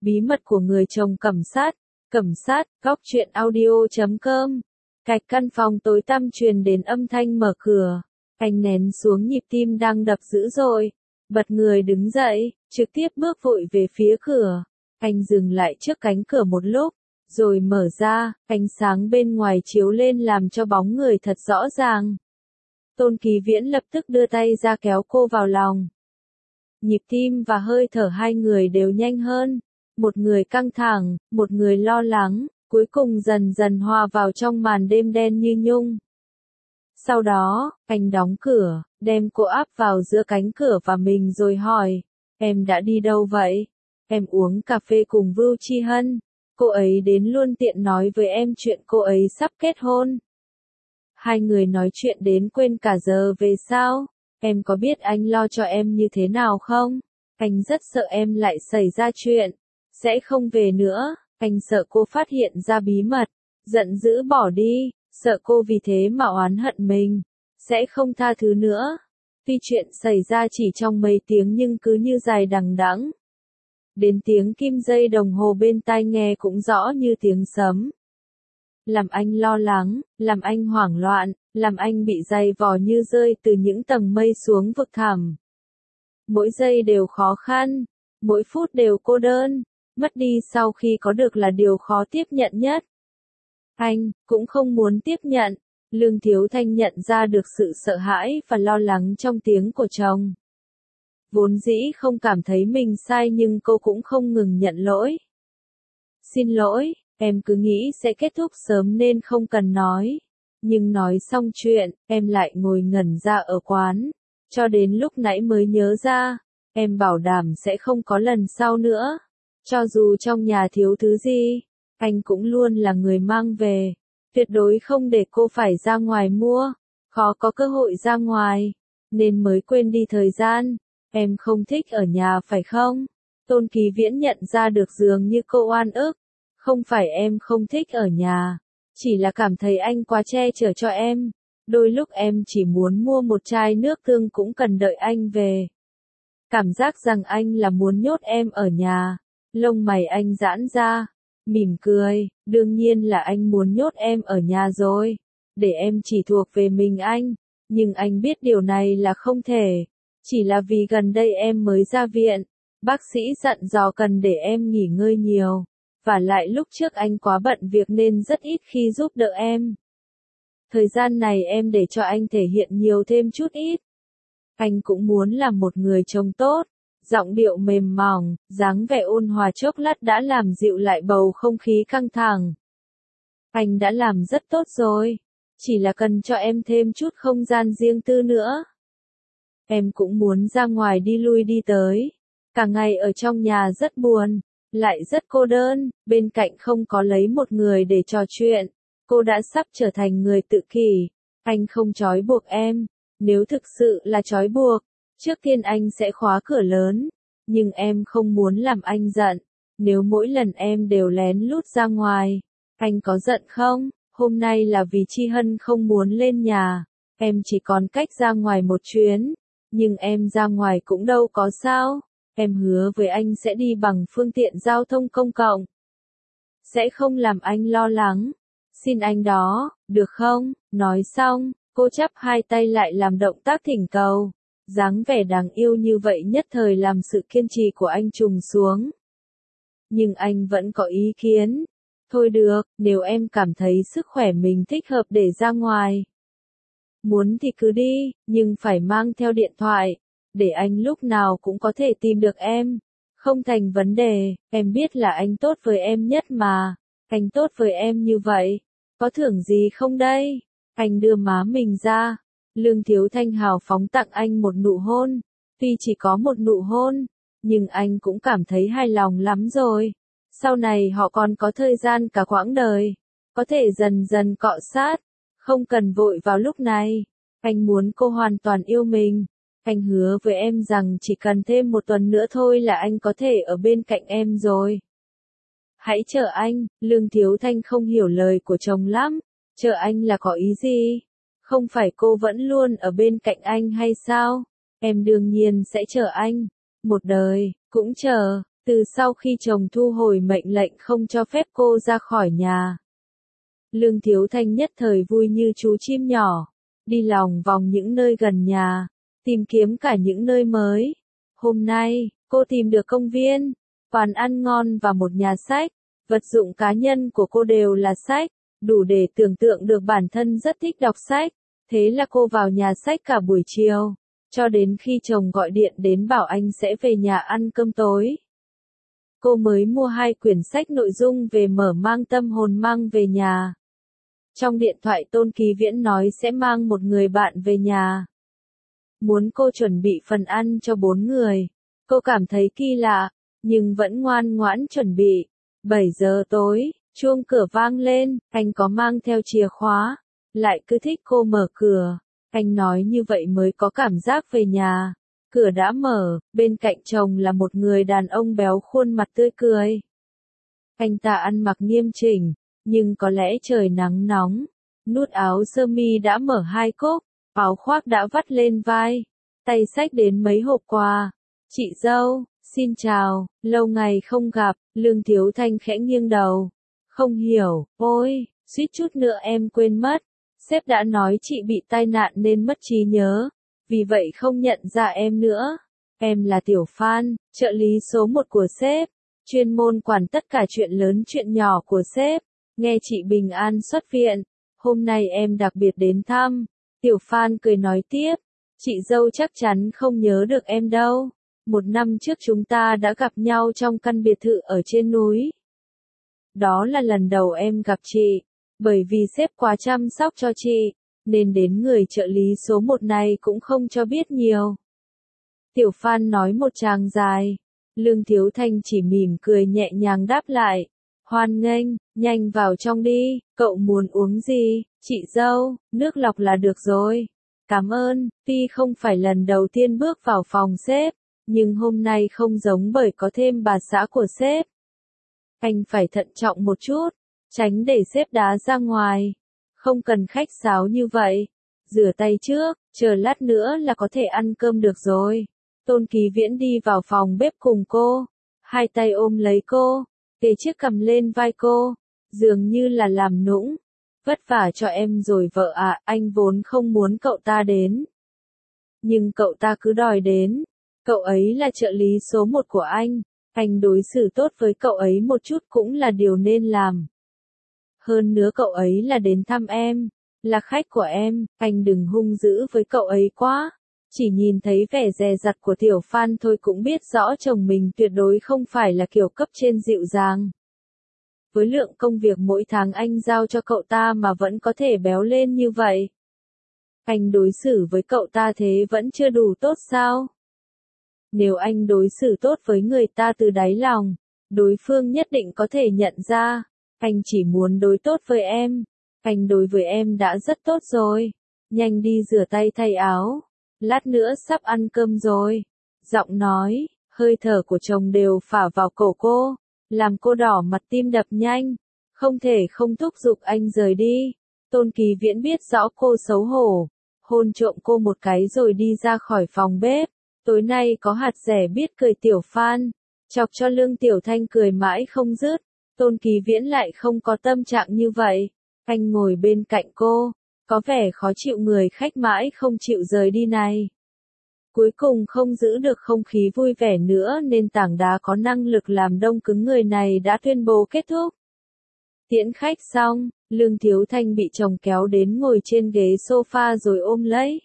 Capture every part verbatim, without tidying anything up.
Bí mật của người chồng cẩm sát, cẩm sát, góc truyện audio chấm com. Cạch căn phòng tối tăm truyền đến âm thanh mở cửa. Anh nén xuống nhịp tim đang đập dữ dội, bật người đứng dậy, trực tiếp bước vội về phía cửa. Anh dừng lại trước cánh cửa một lúc, rồi mở ra, ánh sáng bên ngoài chiếu lên làm cho bóng người thật rõ ràng. Tôn Kỳ Viễn lập tức đưa tay ra kéo cô vào lòng. Nhịp tim và hơi thở hai người đều nhanh hơn, một người căng thẳng, một người lo lắng, cuối cùng dần dần hòa vào trong màn đêm đen như nhung. Sau đó, anh đóng cửa, đem cô áp vào giữa cánh cửa và mình rồi hỏi, em đã đi đâu vậy? Em uống cà phê cùng Vưu Chi Hân, cô ấy đến luôn tiện nói với em chuyện cô ấy sắp kết hôn. Hai người nói chuyện đến quên cả giờ về sao? Em có biết anh lo cho em như thế nào không? Anh rất sợ em lại xảy ra chuyện, sẽ không về nữa, anh sợ cô phát hiện ra bí mật, giận dữ bỏ đi, sợ cô vì thế mà oán hận mình, sẽ không tha thứ nữa. Tuy chuyện xảy ra chỉ trong mấy tiếng nhưng cứ như dài đằng đẵng. Đến tiếng kim dây đồng hồ bên tai nghe cũng rõ như tiếng sấm. Làm anh lo lắng, làm anh hoảng loạn, làm anh bị dày vò như rơi từ những tầng mây xuống vực thẳm. Mỗi giây đều khó khăn, mỗi phút đều cô đơn, mất đi sau khi có được là điều khó tiếp nhận nhất. Anh cũng không muốn tiếp nhận. Lương Thiếu Thanh nhận ra được sự sợ hãi và lo lắng trong tiếng của chồng. Vốn dĩ không cảm thấy mình sai nhưng cô cũng không ngừng nhận lỗi. Xin lỗi, em cứ nghĩ sẽ kết thúc sớm nên không cần nói. Nhưng nói xong chuyện, em lại ngồi ngẩn ra ở quán. Cho đến lúc nãy mới nhớ ra, em bảo đảm sẽ không có lần sau nữa. Cho dù trong nhà thiếu thứ gì, anh cũng luôn là người mang về. Tuyệt đối không để cô phải ra ngoài mua, khó có cơ hội ra ngoài, nên mới quên đi thời gian. Em không thích ở nhà phải không? Tôn Kỳ Viễn nhận ra được dường như cô oan ức. Không phải em không thích ở nhà, chỉ là cảm thấy anh quá che chở cho em. Đôi lúc em chỉ muốn mua một chai nước tương cũng cần đợi anh về. Cảm giác rằng anh là muốn nhốt em ở nhà. Lông mày anh giãn ra, mỉm cười, đương nhiên là anh muốn nhốt em ở nhà rồi, để em chỉ thuộc về mình anh, nhưng anh biết điều này là không thể, chỉ là vì gần đây em mới ra viện, bác sĩ dặn dò cần để em nghỉ ngơi nhiều, và lại lúc trước anh quá bận việc nên rất ít khi giúp đỡ em. Thời gian này em để cho anh thể hiện nhiều thêm chút ít. Anh cũng muốn là một người chồng tốt. Giọng điệu mềm mỏng, dáng vẻ ôn hòa chốc lát đã làm dịu lại bầu không khí căng thẳng. Anh đã làm rất tốt rồi, chỉ là cần cho em thêm chút không gian riêng tư nữa. Em cũng muốn ra ngoài đi lui đi tới. Cả ngày ở trong nhà rất buồn, lại rất cô đơn, bên cạnh không có lấy một người để trò chuyện. Cô đã sắp trở thành người tự kỷ. Anh không trói buộc em, nếu thực sự là trói buộc. Trước tiên anh sẽ khóa cửa lớn, nhưng em không muốn làm anh giận. Nếu mỗi lần em đều lén lút ra ngoài, anh có giận không? Hôm nay là vì Chi Hân không muốn lên nhà, em chỉ còn cách ra ngoài một chuyến, nhưng em ra ngoài cũng đâu có sao. Em hứa với anh sẽ đi bằng phương tiện giao thông công cộng. Sẽ không làm anh lo lắng. Xin anh đó, được không? Nói xong, cô chắp hai tay lại làm động tác thỉnh cầu. Dáng vẻ đáng yêu như vậy nhất thời làm sự kiên trì của anh trùng xuống. Nhưng anh vẫn có ý kiến. Thôi được, nếu em cảm thấy sức khỏe mình thích hợp để ra ngoài. Muốn thì cứ đi, nhưng phải mang theo điện thoại, để anh lúc nào cũng có thể tìm được em. Không thành vấn đề, em biết là anh tốt với em nhất mà. Anh tốt với em như vậy, có thưởng gì không đây? Anh đưa má mình ra. Lương Thiếu Thanh hào phóng tặng anh một nụ hôn, tuy chỉ có một nụ hôn, nhưng anh cũng cảm thấy hài lòng lắm rồi. Sau này họ còn có thời gian cả quãng đời, có thể dần dần cọ sát, không cần vội vào lúc này. Anh muốn cô hoàn toàn yêu mình. Anh hứa với em rằng chỉ cần thêm một tuần nữa thôi là anh có thể ở bên cạnh em rồi. Hãy chờ anh. Lương Thiếu Thanh không hiểu lời của chồng lắm. Chờ anh là có ý gì? Không phải cô vẫn luôn ở bên cạnh anh hay sao? Em đương nhiên sẽ chờ anh. Một đời, cũng chờ. Từ sau khi chồng thu hồi mệnh lệnh không cho phép cô ra khỏi nhà, Lương Thiếu Thanh nhất thời vui như chú chim nhỏ, đi lòng vòng những nơi gần nhà, tìm kiếm cả những nơi mới. Hôm nay, cô tìm được công viên, quán ăn ngon và một nhà sách. Vật dụng cá nhân của cô đều là sách, đủ để tưởng tượng được bản thân rất thích đọc sách. Thế là cô vào nhà sách cả buổi chiều, cho đến khi chồng gọi điện đến bảo anh sẽ về nhà ăn cơm tối. Cô mới mua hai quyển sách nội dung về mở mang tâm hồn mang về nhà. Trong điện thoại Tôn Kỳ Viễn nói sẽ mang một người bạn về nhà. Muốn cô chuẩn bị phần ăn cho bốn người. Cô cảm thấy kỳ lạ, nhưng vẫn ngoan ngoãn chuẩn bị. bảy giờ tối, chuông cửa vang lên, anh có mang theo chìa khóa, lại cứ thích cô mở cửa. Anh nói như vậy mới có cảm giác về nhà. Cửa đã mở, bên cạnh chồng là một người đàn ông béo khuôn mặt tươi cười. Anh ta ăn mặc nghiêm chỉnh, nhưng có lẽ trời nắng nóng. Nút áo sơ mi đã mở hai cúc, áo khoác đã vắt lên vai, tay xách đến mấy hộp quà. Chị dâu, xin chào, lâu ngày không gặp. Lương Thiếu Thanh khẽ nghiêng đầu. Không hiểu, ôi, suýt chút nữa em quên mất. Sếp đã nói chị bị tai nạn nên mất trí nhớ, vì vậy không nhận ra em nữa. Em là Tiểu Phan, trợ lý số một của sếp, chuyên môn quản tất cả chuyện lớn chuyện nhỏ của sếp. Nghe chị bình an xuất viện, hôm nay em đặc biệt đến thăm. Tiểu Phan cười nói tiếp, chị dâu chắc chắn không nhớ được em đâu. Một năm trước chúng ta đã gặp nhau trong căn biệt thự ở trên núi. Đó là lần đầu em gặp chị, bởi vì sếp quá chăm sóc cho chị, nên đến người trợ lý số một này cũng không cho biết nhiều. Tiểu Phan nói một tràng dài, Lương Thiếu Thanh chỉ mỉm cười nhẹ nhàng đáp lại. Hoan nghênh, nhanh vào trong đi, cậu muốn uống gì? Chị dâu, nước lọc là được rồi. Cảm ơn, tuy không phải lần đầu tiên bước vào phòng sếp, nhưng hôm nay không giống bởi có thêm bà xã của sếp. Anh phải thận trọng một chút, tránh để sếp đá ra ngoài. Không cần khách sáo như vậy. Rửa tay trước, chờ lát nữa là có thể ăn cơm được rồi. Tôn Kỳ Viễn đi vào phòng bếp cùng cô, hai tay ôm lấy cô, kề chiếc cằm lên vai cô, dường như là làm nũng. Vất vả cho em rồi vợ ạ, anh vốn không muốn cậu ta đến. Nhưng cậu ta cứ đòi đến. Cậu ấy là trợ lý số một của anh, anh đối xử tốt với cậu ấy một chút cũng là điều nên làm. Hơn nữa cậu ấy là đến thăm em, là khách của em, anh đừng hung dữ với cậu ấy quá. Chỉ nhìn thấy vẻ dè dặt của Tiểu Phan thôi cũng biết rõ chồng mình tuyệt đối không phải là kiểu cấp trên dịu dàng. Với lượng công việc mỗi tháng anh giao cho cậu ta mà vẫn có thể béo lên như vậy. Anh đối xử với cậu ta thế vẫn chưa đủ tốt sao? Nếu anh đối xử tốt với người ta từ đáy lòng, đối phương nhất định có thể nhận ra. Anh chỉ muốn đối tốt với em. Anh đối với em đã rất tốt rồi. Nhanh đi rửa tay thay áo. Lát nữa sắp ăn cơm rồi. Giọng nói, hơi thở của chồng đều phả vào cổ cô, làm cô đỏ mặt tim đập nhanh. Không thể không thúc giục anh rời đi. Tôn Kỳ Viễn biết rõ cô xấu hổ, hôn trộm cô một cái rồi đi ra khỏi phòng bếp. Tối nay có hạt rẻ biết cười Tiểu Phan, chọc cho Lương Tiểu Thanh cười mãi không dứt. Tôn Kỳ Viễn lại không có tâm trạng như vậy. Anh ngồi bên cạnh cô, có vẻ khó chịu người khách mãi không chịu rời đi này. Cuối cùng không giữ được không khí vui vẻ nữa nên tảng đá có năng lực làm đông cứng người này đã tuyên bố kết thúc. Tiễn khách xong, Lương Thiếu Thanh bị chồng kéo đến ngồi trên ghế sofa rồi ôm lấy.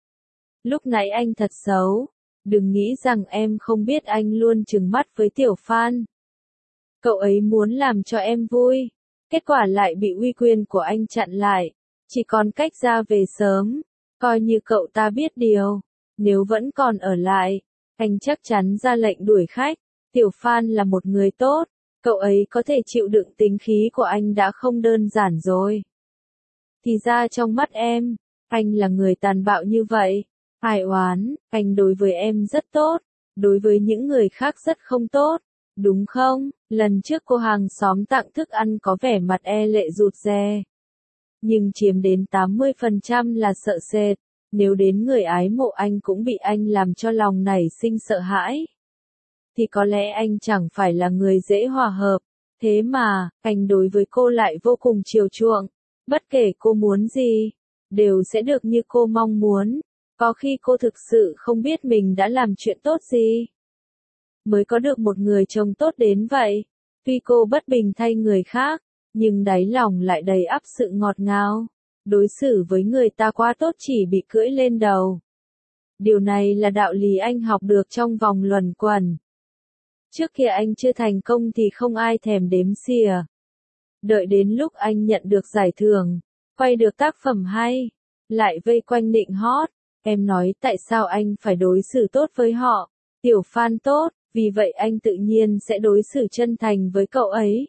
Lúc nãy anh thật xấu, đừng nghĩ rằng em không biết anh luôn trừng mắt với Tiểu Phan. Cậu ấy muốn làm cho em vui, kết quả lại bị uy quyền của anh chặn lại, chỉ còn cách ra về sớm, coi như cậu ta biết điều, nếu vẫn còn ở lại, anh chắc chắn ra lệnh đuổi khách. Tiểu Phan là một người tốt, cậu ấy có thể chịu đựng tính khí của anh đã không đơn giản rồi. Thì ra trong mắt em, anh là người tàn bạo như vậy, ai oán, anh đối với em rất tốt, đối với những người khác rất không tốt. Đúng không? Lần trước cô hàng xóm tặng thức ăn có vẻ mặt e lệ rụt rè. Nhưng chiếm đến tám mươi phần trăm là sợ sệt. Nếu đến người ái mộ anh cũng bị anh làm cho lòng nảy sinh sợ hãi. thì có lẽ anh chẳng phải là người dễ hòa hợp. Thế mà, anh đối với cô lại vô cùng chiều chuộng. Bất kể cô muốn gì, đều sẽ được như cô mong muốn. Có khi cô thực sự không biết mình đã làm chuyện tốt gì, mới có được một người chồng tốt đến vậy. Tuy cô bất bình thay người khác, nhưng đáy lòng lại đầy ắp sự ngọt ngào. Đối xử với người ta quá tốt chỉ bị cưỡi lên đầu. Điều này là đạo lý anh học được trong vòng luẩn quẩn. Trước kia anh chưa thành công thì không ai thèm đếm xỉa. Đợi đến lúc anh nhận được giải thưởng, quay được tác phẩm hay, lại vây quanh nịnh hót. Em nói tại sao anh phải đối xử tốt với họ, tiểu fan tốt, vì vậy anh tự nhiên sẽ đối xử chân thành với cậu ấy.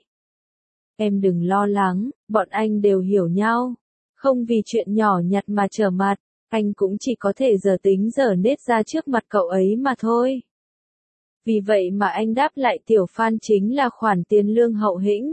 Em đừng lo lắng, bọn anh đều hiểu nhau. Không vì chuyện nhỏ nhặt mà trở mặt, anh cũng chỉ có thể giờ tính giờ nết ra trước mặt cậu ấy mà thôi. Vì vậy mà anh đáp lại tiểu fan chính là khoản tiền lương hậu hĩnh.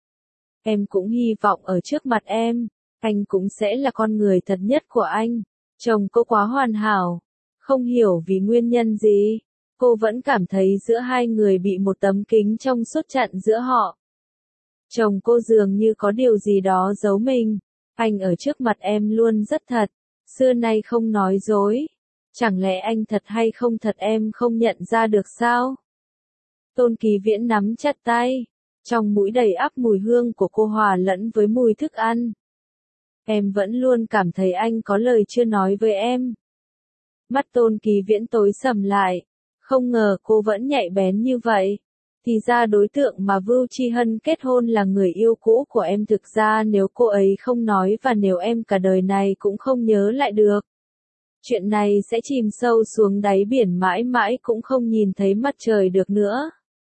Em cũng hy vọng ở trước mặt em, anh cũng sẽ là con người thật nhất của anh. Chồng cô quá hoàn hảo, không hiểu vì nguyên nhân gì, cô vẫn cảm thấy giữa hai người bị một tấm kính trong suốt chặn giữa họ. Chồng cô dường như có điều gì đó giấu mình, anh ở trước mặt em luôn rất thật, xưa nay không nói dối. Chẳng lẽ anh thật hay không thật em không nhận ra được sao? Tôn Kỳ Viễn nắm chặt tay, trong mũi đầy ắp mùi hương của cô hòa lẫn với mùi thức ăn. Em vẫn luôn cảm thấy anh có lời chưa nói với em. Mắt Tôn Kỳ Viễn tối sầm lại, không ngờ cô vẫn nhạy bén như vậy. Thì ra đối tượng mà Vưu Chi Hân kết hôn là người yêu cũ của em, thực ra nếu cô ấy không nói và nếu em cả đời này cũng không nhớ lại được, chuyện này sẽ chìm sâu xuống đáy biển mãi mãi cũng không nhìn thấy mặt trời được nữa.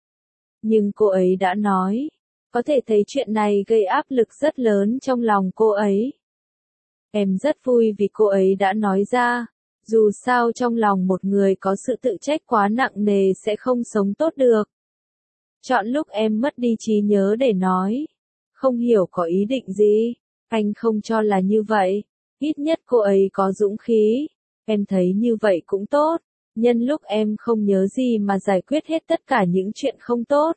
Nhưng cô ấy đã nói, có thể thấy chuyện này gây áp lực rất lớn trong lòng cô ấy. Em rất vui vì cô ấy đã nói ra, dù sao trong lòng một người có sự tự trách quá nặng nề sẽ không sống tốt được. Chọn lúc em mất đi trí nhớ để nói, không hiểu có ý định gì, anh không cho là như vậy, ít nhất cô ấy có dũng khí, em thấy như vậy cũng tốt, nhân lúc em không nhớ gì mà giải quyết hết tất cả những chuyện không tốt.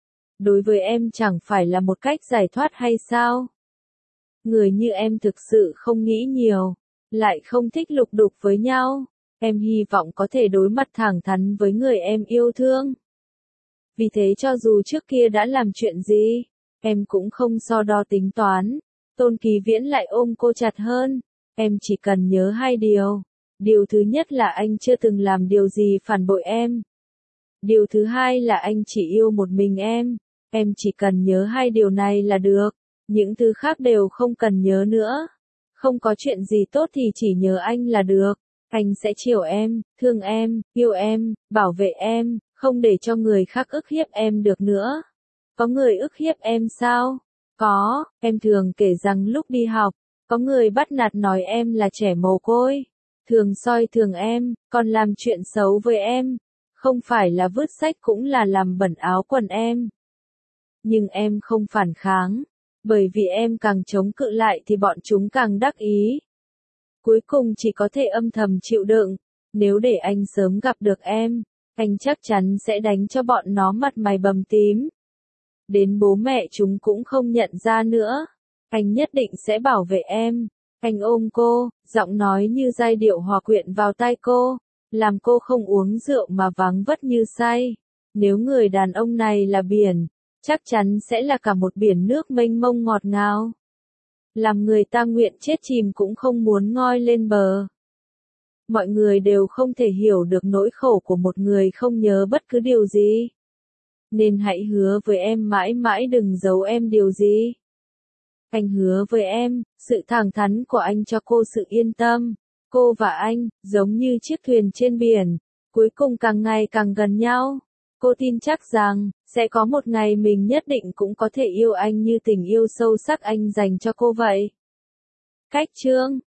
Đối với em chẳng phải là một cách giải thoát hay sao? Người như em thực sự không nghĩ nhiều, lại không thích lục đục với nhau, em hy vọng có thể đối mặt thẳng thắn với người em yêu thương. Vì thế cho dù trước kia đã làm chuyện gì, em cũng không so đo tính toán. Tôn Kỳ Viễn lại ôm cô chặt hơn, em chỉ cần nhớ hai điều. Điều thứ nhất là anh chưa từng làm điều gì phản bội em. Điều thứ hai là anh chỉ yêu một mình em, em chỉ cần nhớ hai điều này là được, những thứ khác đều không cần nhớ nữa. Không có chuyện gì tốt thì chỉ nhớ anh là được, anh sẽ chiều em, thương em, yêu em, bảo vệ em, không để cho người khác ức hiếp em được nữa. Có người ức hiếp em sao? Có, em thường kể rằng lúc đi học, có người bắt nạt nói em là trẻ mồ côi, thường soi thường em, còn làm chuyện xấu với em, không phải là vứt sách cũng là làm bẩn áo quần em. Nhưng em không phản kháng, bởi vì em càng chống cự lại thì bọn chúng càng đắc ý. Cuối cùng chỉ có thể âm thầm chịu đựng, nếu để anh sớm gặp được em, anh chắc chắn sẽ đánh cho bọn nó mặt mày bầm tím. Đến bố mẹ chúng cũng không nhận ra nữa. Anh nhất định sẽ bảo vệ em. Anh ôm cô, giọng nói như giai điệu hòa quyện vào tai cô, làm cô không uống rượu mà váng vất như say. Nếu người đàn ông này là biển, chắc chắn sẽ là cả một biển nước mênh mông ngọt ngào. Làm người ta nguyện chết chìm cũng không muốn ngoi lên bờ. Mọi người đều không thể hiểu được nỗi khổ của một người không nhớ bất cứ điều gì. Nên hãy hứa với em mãi mãi đừng giấu em điều gì. Anh hứa với em, sự thẳng thắn của anh cho cô sự yên tâm. Cô và anh, giống như chiếc thuyền trên biển, cuối cùng càng ngày càng gần nhau. Cô tin chắc rằng, sẽ có một ngày mình nhất định cũng có thể yêu anh như tình yêu sâu sắc anh dành cho cô vậy. Cách chương